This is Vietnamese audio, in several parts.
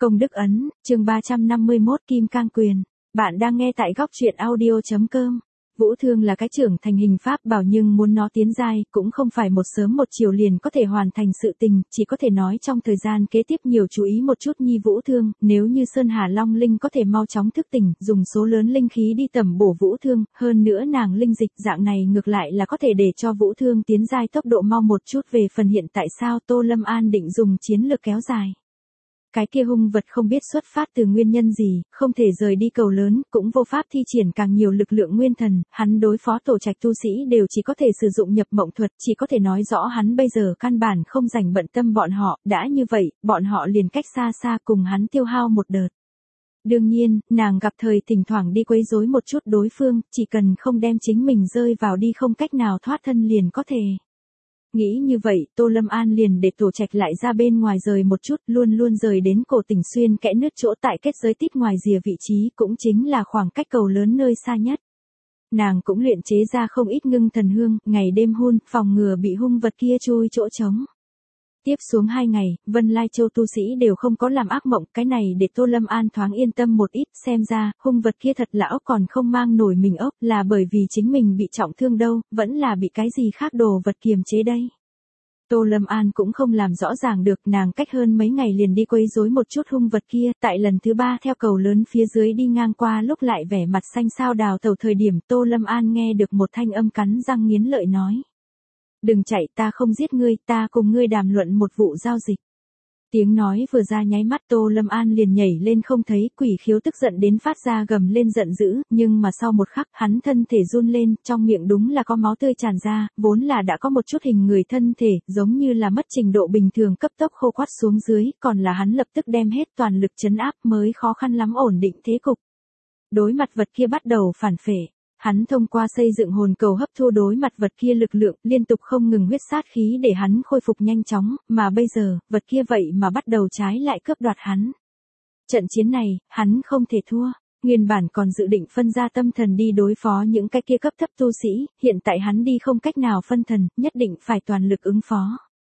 Công đức ấn, chương 351 Kim Cang Quyền. Bạn đang nghe tại góc truyện audio.com. Vũ thương là cái trưởng thành hình pháp bảo nhưng muốn nó tiến giai cũng không phải một sớm một chiều liền có thể hoàn thành sự tình, chỉ có thể nói trong thời gian kế tiếp nhiều chú ý một chút nhi vũ thương, nếu như Sơn Hà Long Linh có thể mau chóng thức tỉnh, dùng số lớn linh khí đi tẩm bổ vũ thương, hơn nữa nàng linh dịch dạng này ngược lại là có thể để cho vũ thương tiến giai tốc độ mau một chút. Về phần hiện tại sao Tô Lâm An định dùng chiến lược kéo dài. Cái kia hung vật không biết xuất phát từ nguyên nhân gì, không thể rời đi cầu lớn, cũng vô pháp thi triển càng nhiều lực lượng nguyên thần, hắn đối phó tổ trạch tu sĩ đều chỉ có thể sử dụng nhập mộng thuật, chỉ có thể nói rõ hắn bây giờ căn bản không rảnh bận tâm bọn họ, đã như vậy, bọn họ liền cách xa xa cùng hắn tiêu hao một đợt. Đương nhiên, nàng gặp thời thỉnh thoảng đi quấy rối một chút đối phương, chỉ cần không đem chính mình rơi vào đi không cách nào thoát thân liền có thể. Nghĩ như vậy, Tô Lâm An liền để tổ trạch lại ra bên ngoài rời một chút, luôn luôn rời đến cổ Tỉnh Xuyên kẽ nứt chỗ tại kết giới tít ngoài rìa vị trí, cũng chính là khoảng cách cầu lớn nơi xa nhất. Nàng cũng luyện chế ra không ít ngưng thần hương, ngày đêm hun, phòng ngừa bị hung vật kia chui chỗ trống. Tiếp xuống 2 ngày, Vân Lai Châu tu sĩ đều không có làm ác mộng, cái này để Tô Lâm An thoáng yên tâm một ít, xem ra, hung vật kia thật lão còn không mang nổi mình ốc, là bởi vì chính mình bị trọng thương đâu, vẫn là bị cái gì khác đồ vật kiềm chế đây. Tô Lâm An cũng không làm rõ ràng được, nàng cách hơn mấy ngày liền đi quấy rối một chút hung vật kia, tại lần thứ 3 theo cầu lớn phía dưới đi ngang qua lúc lại vẻ mặt xanh xao đào tẩu thời điểm Tô Lâm An nghe được một thanh âm cắn răng nghiến lợi nói. Đừng chạy, ta không giết ngươi, ta cùng ngươi đàm luận một vụ giao dịch. Tiếng nói vừa ra nháy mắt Tô Lâm An liền nhảy lên không thấy, Quỷ Khiếu tức giận đến phát ra gầm lên giận dữ, nhưng mà sau một khắc hắn thân thể run lên, trong miệng đúng là có máu tươi tràn ra, vốn là đã có một chút hình người thân thể, giống như là mất trình độ bình thường cấp tốc khô quắt xuống dưới, còn là hắn lập tức đem hết toàn lực trấn áp mới khó khăn lắm ổn định thế cục. Đối mặt vật kia bắt đầu phản phệ. Hắn thông qua xây dựng hồn cầu hấp thu đối mặt vật kia lực lượng, liên tục không ngừng huyết sát khí để hắn khôi phục nhanh chóng, mà bây giờ, vật kia vậy mà bắt đầu trái lại cướp đoạt hắn. Trận chiến này, hắn không thể thua, nguyên bản còn dự định phân ra tâm thần đi đối phó những cái kia cấp thấp tu sĩ, hiện tại hắn đi không cách nào phân thần, nhất định phải toàn lực ứng phó.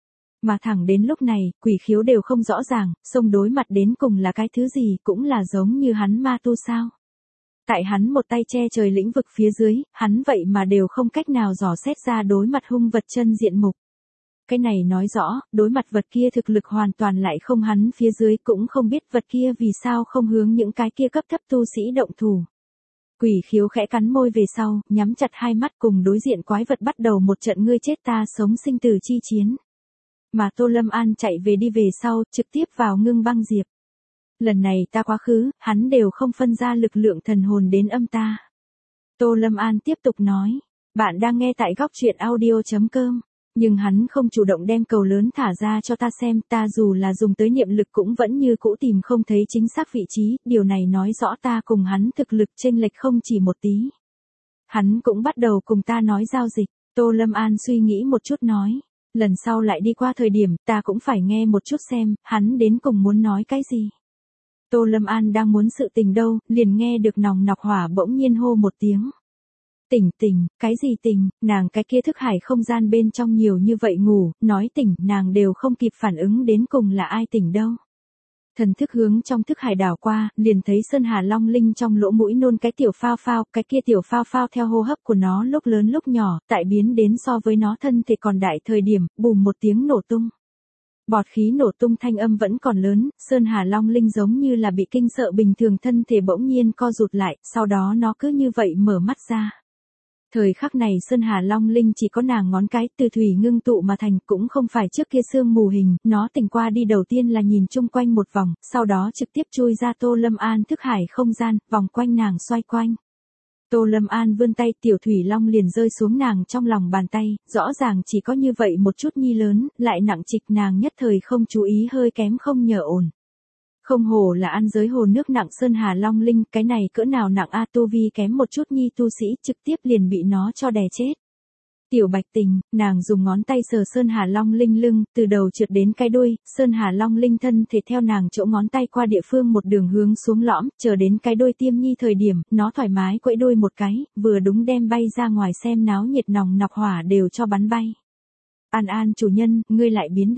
Mà thẳng đến lúc này, Quỷ Khiếu đều không rõ ràng, xông đối mặt đến cùng là cái thứ gì, cũng là giống như hắn ma tu sao. Tại hắn một tay che trời lĩnh vực phía dưới, hắn vậy mà đều không cách nào dò xét ra đối mặt hung vật chân diện mục. Cái này nói rõ, đối mặt vật kia thực lực hoàn toàn lại không hắn phía dưới, cũng không biết vật kia vì sao không hướng những cái kia cấp thấp tu sĩ động thủ. Quỷ Khiếu khẽ cắn môi về sau, nhắm chặt hai mắt cùng đối diện quái vật bắt đầu một trận ngươi chết ta sống sinh tử chi chiến. Mà Tô Lâm An chạy về đi về sau, trực tiếp vào Ngưng Băng Diệp. Lần này ta quá khứ, hắn đều không phân ra lực lượng thần hồn đến âm ta. Tô Lâm An tiếp tục nói, bạn đang nghe tại góc truyện audio.com, nhưng hắn không chủ động đem cầu lớn thả ra cho ta xem, ta dù là dùng tới niệm lực cũng vẫn như cũ tìm không thấy chính xác vị trí, điều này nói rõ ta cùng hắn thực lực chênh lệch không chỉ một tí. Hắn cũng bắt đầu cùng ta nói giao dịch, Tô Lâm An suy nghĩ một chút nói, lần sau lại đi qua thời điểm ta cũng phải nghe một chút xem, hắn đến cùng muốn nói cái gì. Tô Lâm An đang muốn sự tình đâu, liền nghe được Nòng Nọc Hỏa bỗng nhiên hô một tiếng. Tỉnh tỉnh, cái gì tỉnh, nàng cái kia thức hải không gian bên trong nhiều như vậy ngủ, nói tỉnh, nàng đều không kịp phản ứng đến cùng là ai tỉnh đâu. Thần thức hướng trong thức hải đảo qua, liền thấy Sơn Hà Long Linh trong lỗ mũi nôn cái tiểu phao phao, cái kia tiểu phao phao theo hô hấp của nó lúc lớn lúc nhỏ, tại biến đến so với nó thân thể còn đại thời điểm, bùm một tiếng nổ tung. Bọt khí nổ tung thanh âm vẫn còn lớn, Sơn Hà Long Linh giống như là bị kinh sợ bình thường thân thể bỗng nhiên co rụt lại, sau đó nó cứ như vậy mở mắt ra. Thời khắc này Sơn Hà Long Linh chỉ có nàng ngón cái từ thủy ngưng tụ mà thành, cũng không phải trước kia sương mù hình, nó tỉnh qua đi đầu tiên là nhìn chung quanh một vòng, sau đó trực tiếp chui ra Tô Lâm An thức hải không gian, vòng quanh nàng xoay quanh. Tô Lâm An vươn tay, tiểu thủy long liền rơi xuống nàng trong lòng bàn tay, rõ ràng chỉ có như vậy một chút nhi lớn, lại nặng trịch, nàng nhất thời không chú ý hơi kém không nhờ ổn. Không hổ là ăn giới hồ nước nặng Sơn Hà Long Linh, cái này cỡ nào nặng a, tu vi kém một chút nhi tu sĩ trực tiếp liền bị nó cho đè chết. Tiểu Bạch Tình, nàng dùng ngón tay sờ Sơn Hà Long Linh lưng, từ đầu trượt đến cái đuôi, Sơn Hà Long Linh thân thể theo nàng chỗ ngón tay qua địa phương một đường hướng xuống lõm, chờ đến cái đuôi tiêm nhi thời điểm, nó thoải mái quẫy đuôi một cái, vừa đúng đem bay ra ngoài xem náo nhiệt Nòng Nọc Hỏa đều cho bắn bay. An An chủ nhân, ngươi lại biến đẹp.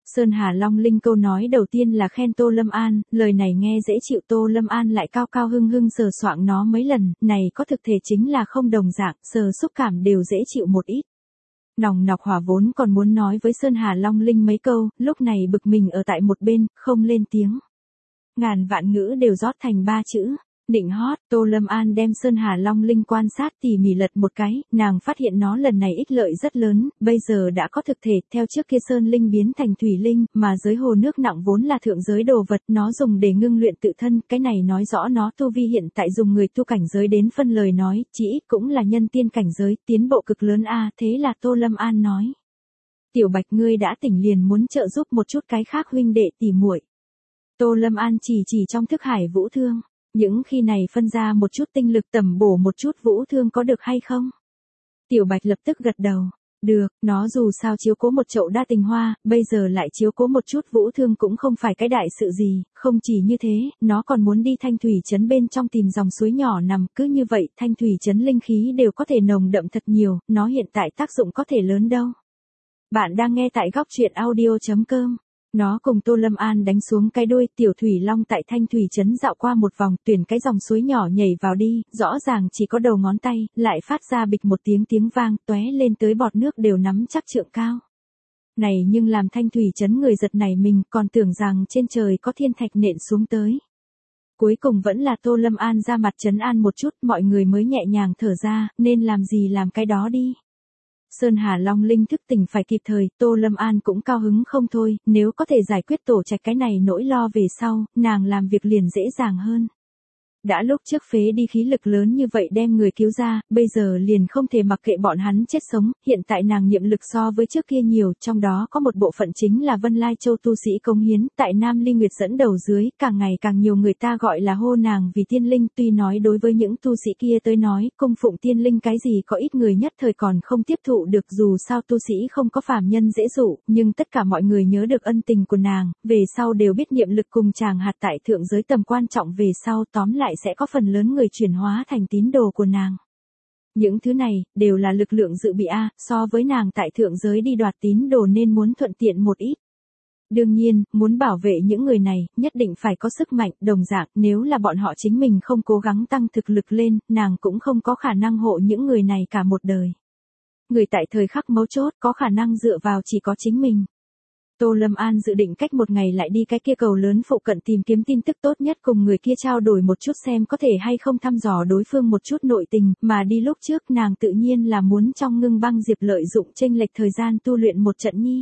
Sơn Hà Long Linh câu nói đầu tiên là khen Tô Lâm An, lời này nghe dễ chịu, Tô Lâm An lại cao cao hưng hưng sờ soạng nó mấy lần, này có thực thể chính là không đồng dạng, sờ xúc cảm đều dễ chịu một ít. Nòng nọc hỏa vốn còn muốn nói với Sơn Hà Long Linh mấy câu, lúc này bực mình ở tại một bên, không lên tiếng. Ngàn vạn ngữ đều rót thành 3 chữ. Định hót. Tô Lâm An đem Sơn Hà Long Linh quan sát tỉ mỉ lật một cái, nàng phát hiện nó lần này ích lợi rất lớn, bây giờ đã có thực thể, theo trước kia Sơn Linh biến thành Thủy Linh, mà giới hồ nước nặng vốn là thượng giới đồ vật, nó dùng để ngưng luyện tự thân, cái này nói rõ nó tu vi hiện tại dùng người tu cảnh giới đến phân lời nói, chỉ ít cũng là nhân tiên cảnh giới, tiến bộ cực lớn a, thế là Tô Lâm An nói. Tiểu Bạch ngươi đã tỉnh liền muốn trợ giúp một chút cái khác huynh đệ tỉ muội. Tô Lâm An chỉ trong thức hải vũ thương. Những khi này phân ra một chút tinh lực tầm bổ một chút vũ thương có được hay không? Tiểu Bạch lập tức gật đầu. Được, nó dù sao chiếu cố một chậu đa tình hoa, bây giờ lại chiếu cố một chút vũ thương cũng không phải cái đại sự gì, không chỉ như thế, nó còn muốn đi Thanh Thủy Trấn bên trong tìm dòng suối nhỏ nằm, cứ như vậy Thanh Thủy Trấn linh khí đều có thể nồng đậm thật nhiều, nó hiện tại tác dụng có thể lớn đâu. Bạn đang nghe tại góc truyện audio.com. Nó cùng Tô Lâm An đánh xuống cái đuôi, tiểu thủy long tại Thanh Thủy Trấn dạo qua một vòng, tuyển cái dòng suối nhỏ nhảy vào đi, rõ ràng chỉ có đầu ngón tay, lại phát ra bịch một tiếng vang, tóe lên tới bọt nước đều nắm chắc trượng cao. Này nhưng làm Thanh Thủy Trấn người giật nảy mình, còn tưởng rằng trên trời có thiên thạch nện xuống tới. Cuối cùng vẫn là Tô Lâm An ra mặt trấn an một chút, mọi người mới nhẹ nhàng thở ra, nên làm gì làm cái đó đi. Sơn Hà Long Linh thức tỉnh phải kịp thời, Tô Lâm An cũng cao hứng không thôi, nếu có thể giải quyết tổ trạch cái này nỗi lo về sau, nàng làm việc liền dễ dàng hơn. Đã lúc trước phế đi khí lực lớn như vậy đem người cứu ra, bây giờ liền không thể mặc kệ bọn hắn chết sống, hiện tại nàng nhiệm lực so với trước kia nhiều, trong đó có một bộ phận chính là Vân Lai Châu tu sĩ cống hiến, tại Nam Ly Nguyệt dẫn đầu dưới, càng ngày càng nhiều người ta gọi là hô nàng vì tiên linh, tuy nói đối với những tu sĩ kia tới nói, cung phụng tiên linh cái gì có ít người nhất thời còn không tiếp thụ được, dù sao tu sĩ không có phàm nhân dễ dụ, nhưng tất cả mọi người nhớ được ân tình của nàng, về sau đều biết nhiệm lực cùng chàng hạt tại thượng giới tầm quan trọng, về sau tóm lại sẽ có phần lớn người chuyển hóa thành tín đồ của nàng. Những thứ này, đều là lực lượng dự bị so với nàng tại thượng giới đi đoạt tín đồ nên muốn thuận tiện một ít. Đương nhiên, muốn bảo vệ những người này, nhất định phải có sức mạnh, đồng dạng, nếu là bọn họ chính mình không cố gắng tăng thực lực lên, nàng cũng không có khả năng hộ những người này cả một đời. Người tại thời khắc mấu chốt có khả năng dựa vào chỉ có chính mình. Tô Lâm An dự định cách một ngày lại đi cái kia cầu lớn phụ cận tìm kiếm tin tức tốt nhất cùng người kia trao đổi một chút xem có thể hay không thăm dò đối phương một chút nội tình, mà đi lúc trước nàng tự nhiên là muốn trong Ngưng Băng Diệp lợi dụng chênh lệch thời gian tu luyện một trận nhi.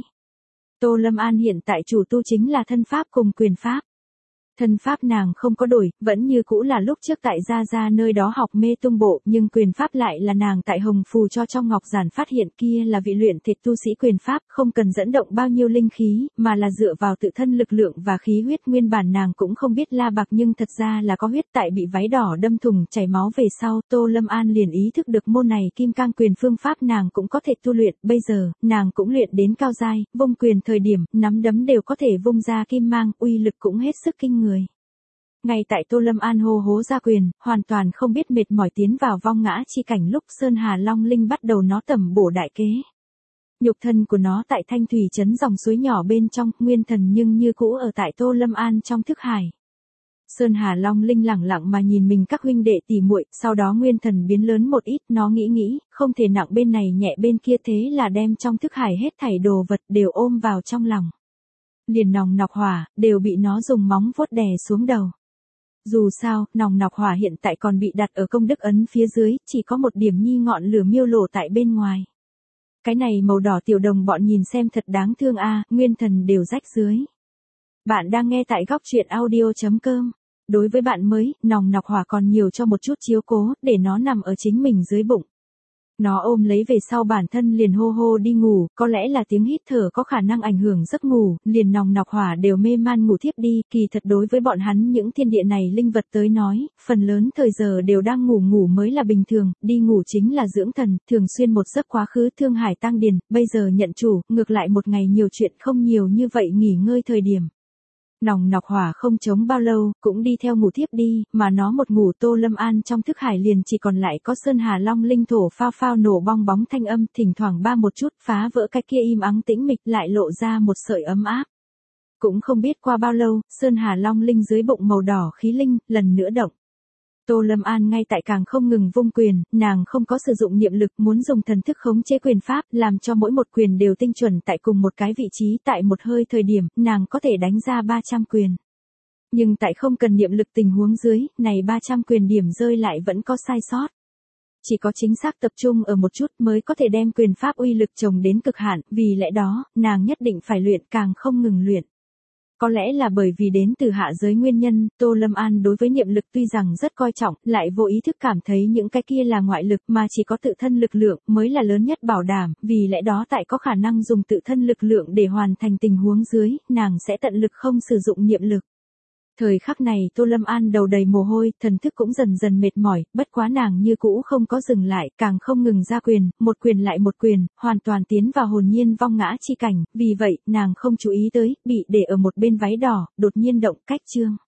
Tô Lâm An hiện tại chủ tu chính là thân pháp cùng quyền pháp. Thân pháp nàng không có đổi, vẫn như cũ là lúc trước tại Gia nơi đó học mê tung bộ, nhưng quyền pháp lại là nàng tại Hồng Phù cho trong Ngọc Giản phát hiện kia là vị luyện thịt tu sĩ quyền pháp, không cần dẫn động bao nhiêu linh khí, mà là dựa vào tự thân lực lượng và khí huyết, nguyên bản nàng cũng không biết la bạc nhưng thật ra là có huyết, tại bị váy đỏ đâm thủng chảy máu về sau, Tô Lâm An liền ý thức được môn này kim cang quyền phương pháp nàng cũng có thể tu luyện, bây giờ, nàng cũng luyện đến cao giai, vung quyền thời điểm, nắm đấm đều có thể vung ra kim mang, uy lực cũng hết sức kinh người. Ngay tại Tô Lâm An hô hố ra quyền, hoàn toàn không biết mệt mỏi tiến vào vong ngã chi cảnh lúc Sơn Hà Long Linh bắt đầu nó tẩm bổ đại kế. Nhục thân của nó tại Thanh Thủy Trấn dòng suối nhỏ bên trong, nguyên thần nhưng như cũ ở tại Tô Lâm An trong thức hải. Sơn Hà Long Linh lẳng lặng mà nhìn mình các huynh đệ tỉ muội, sau đó nguyên thần biến lớn một ít, nó nghĩ, không thể nặng bên này nhẹ bên kia, thế là đem trong thức hải hết thảy đồ vật đều ôm vào trong lòng. Liền nòng nọc hỏa, đều bị nó dùng móng vuốt đè xuống đầu. Dù sao, nòng nọc hỏa hiện tại còn bị đặt ở công đức ấn phía dưới, chỉ có một điểm nhi ngọn lửa miêu lộ tại bên ngoài. Cái này màu đỏ tiểu đồng bọn nhìn xem thật đáng thương nguyên thần đều rách dưới. Bạn đang nghe tại góc truyện audio.com. Đối với bạn mới, nòng nọc hỏa còn nhiều cho một chút chiếu cố, để nó nằm ở chính mình dưới bụng. Nó ôm lấy về sau bản thân liền hô hô đi ngủ, có lẽ là tiếng hít thở có khả năng ảnh hưởng giấc ngủ, liền nòng nọc hỏa đều mê man ngủ thiếp đi, kỳ thật đối với bọn hắn những thiên địa này linh vật tới nói, phần lớn thời giờ đều đang ngủ mới là bình thường, đi ngủ chính là dưỡng thần, thường xuyên một giấc quá khứ thương hải tăng điền, bây giờ nhận chủ, ngược lại một ngày nhiều chuyện không nhiều như vậy nghỉ ngơi thời điểm. Nòng nọc hỏa không chống bao lâu, cũng đi theo ngủ thiếp đi, mà nó một ngủ Tô Lâm An trong thức hải liền chỉ còn lại có Sơn Hà Long Linh thổ phao phao nổ bong bóng thanh âm, thỉnh thoảng ba một chút, phá vỡ cái kia im ắng tĩnh mịch lại lộ ra một sợi ấm áp. Cũng không biết qua bao lâu, Sơn Hà Long Linh dưới bụng màu đỏ khí linh, lần nữa động. Tô Lâm An ngay tại càng không ngừng vung quyền, nàng không có sử dụng niệm lực, muốn dùng thần thức khống chế quyền pháp, làm cho mỗi một quyền đều tinh chuẩn tại cùng một cái vị trí, tại một hơi thời điểm, nàng có thể đánh ra 300 quyền. Nhưng tại không cần niệm lực tình huống dưới, này 300 quyền điểm rơi lại vẫn có sai sót. Chỉ có chính xác tập trung ở một chút mới có thể đem quyền pháp uy lực trồng đến cực hạn, vì lẽ đó, nàng nhất định phải luyện, càng không ngừng luyện. Có lẽ là bởi vì đến từ hạ giới nguyên nhân, Tô Lâm An đối với niệm lực tuy rằng rất coi trọng, lại vô ý thức cảm thấy những cái kia là ngoại lực mà chỉ có tự thân lực lượng mới là lớn nhất bảo đảm, vì lẽ đó tại có khả năng dùng tự thân lực lượng để hoàn thành tình huống dưới, nàng sẽ tận lực không sử dụng niệm lực. Thời khắc này Tô Lâm An đầu đầy mồ hôi, thần thức cũng dần dần mệt mỏi, bất quá nàng như cũ không có dừng lại, càng không ngừng ra quyền, một quyền lại một quyền, hoàn toàn tiến vào hồn nhiên vong ngã chi cảnh, vì vậy, nàng không chú ý tới, bị để ở một bên váy đỏ, đột nhiên động cách chương.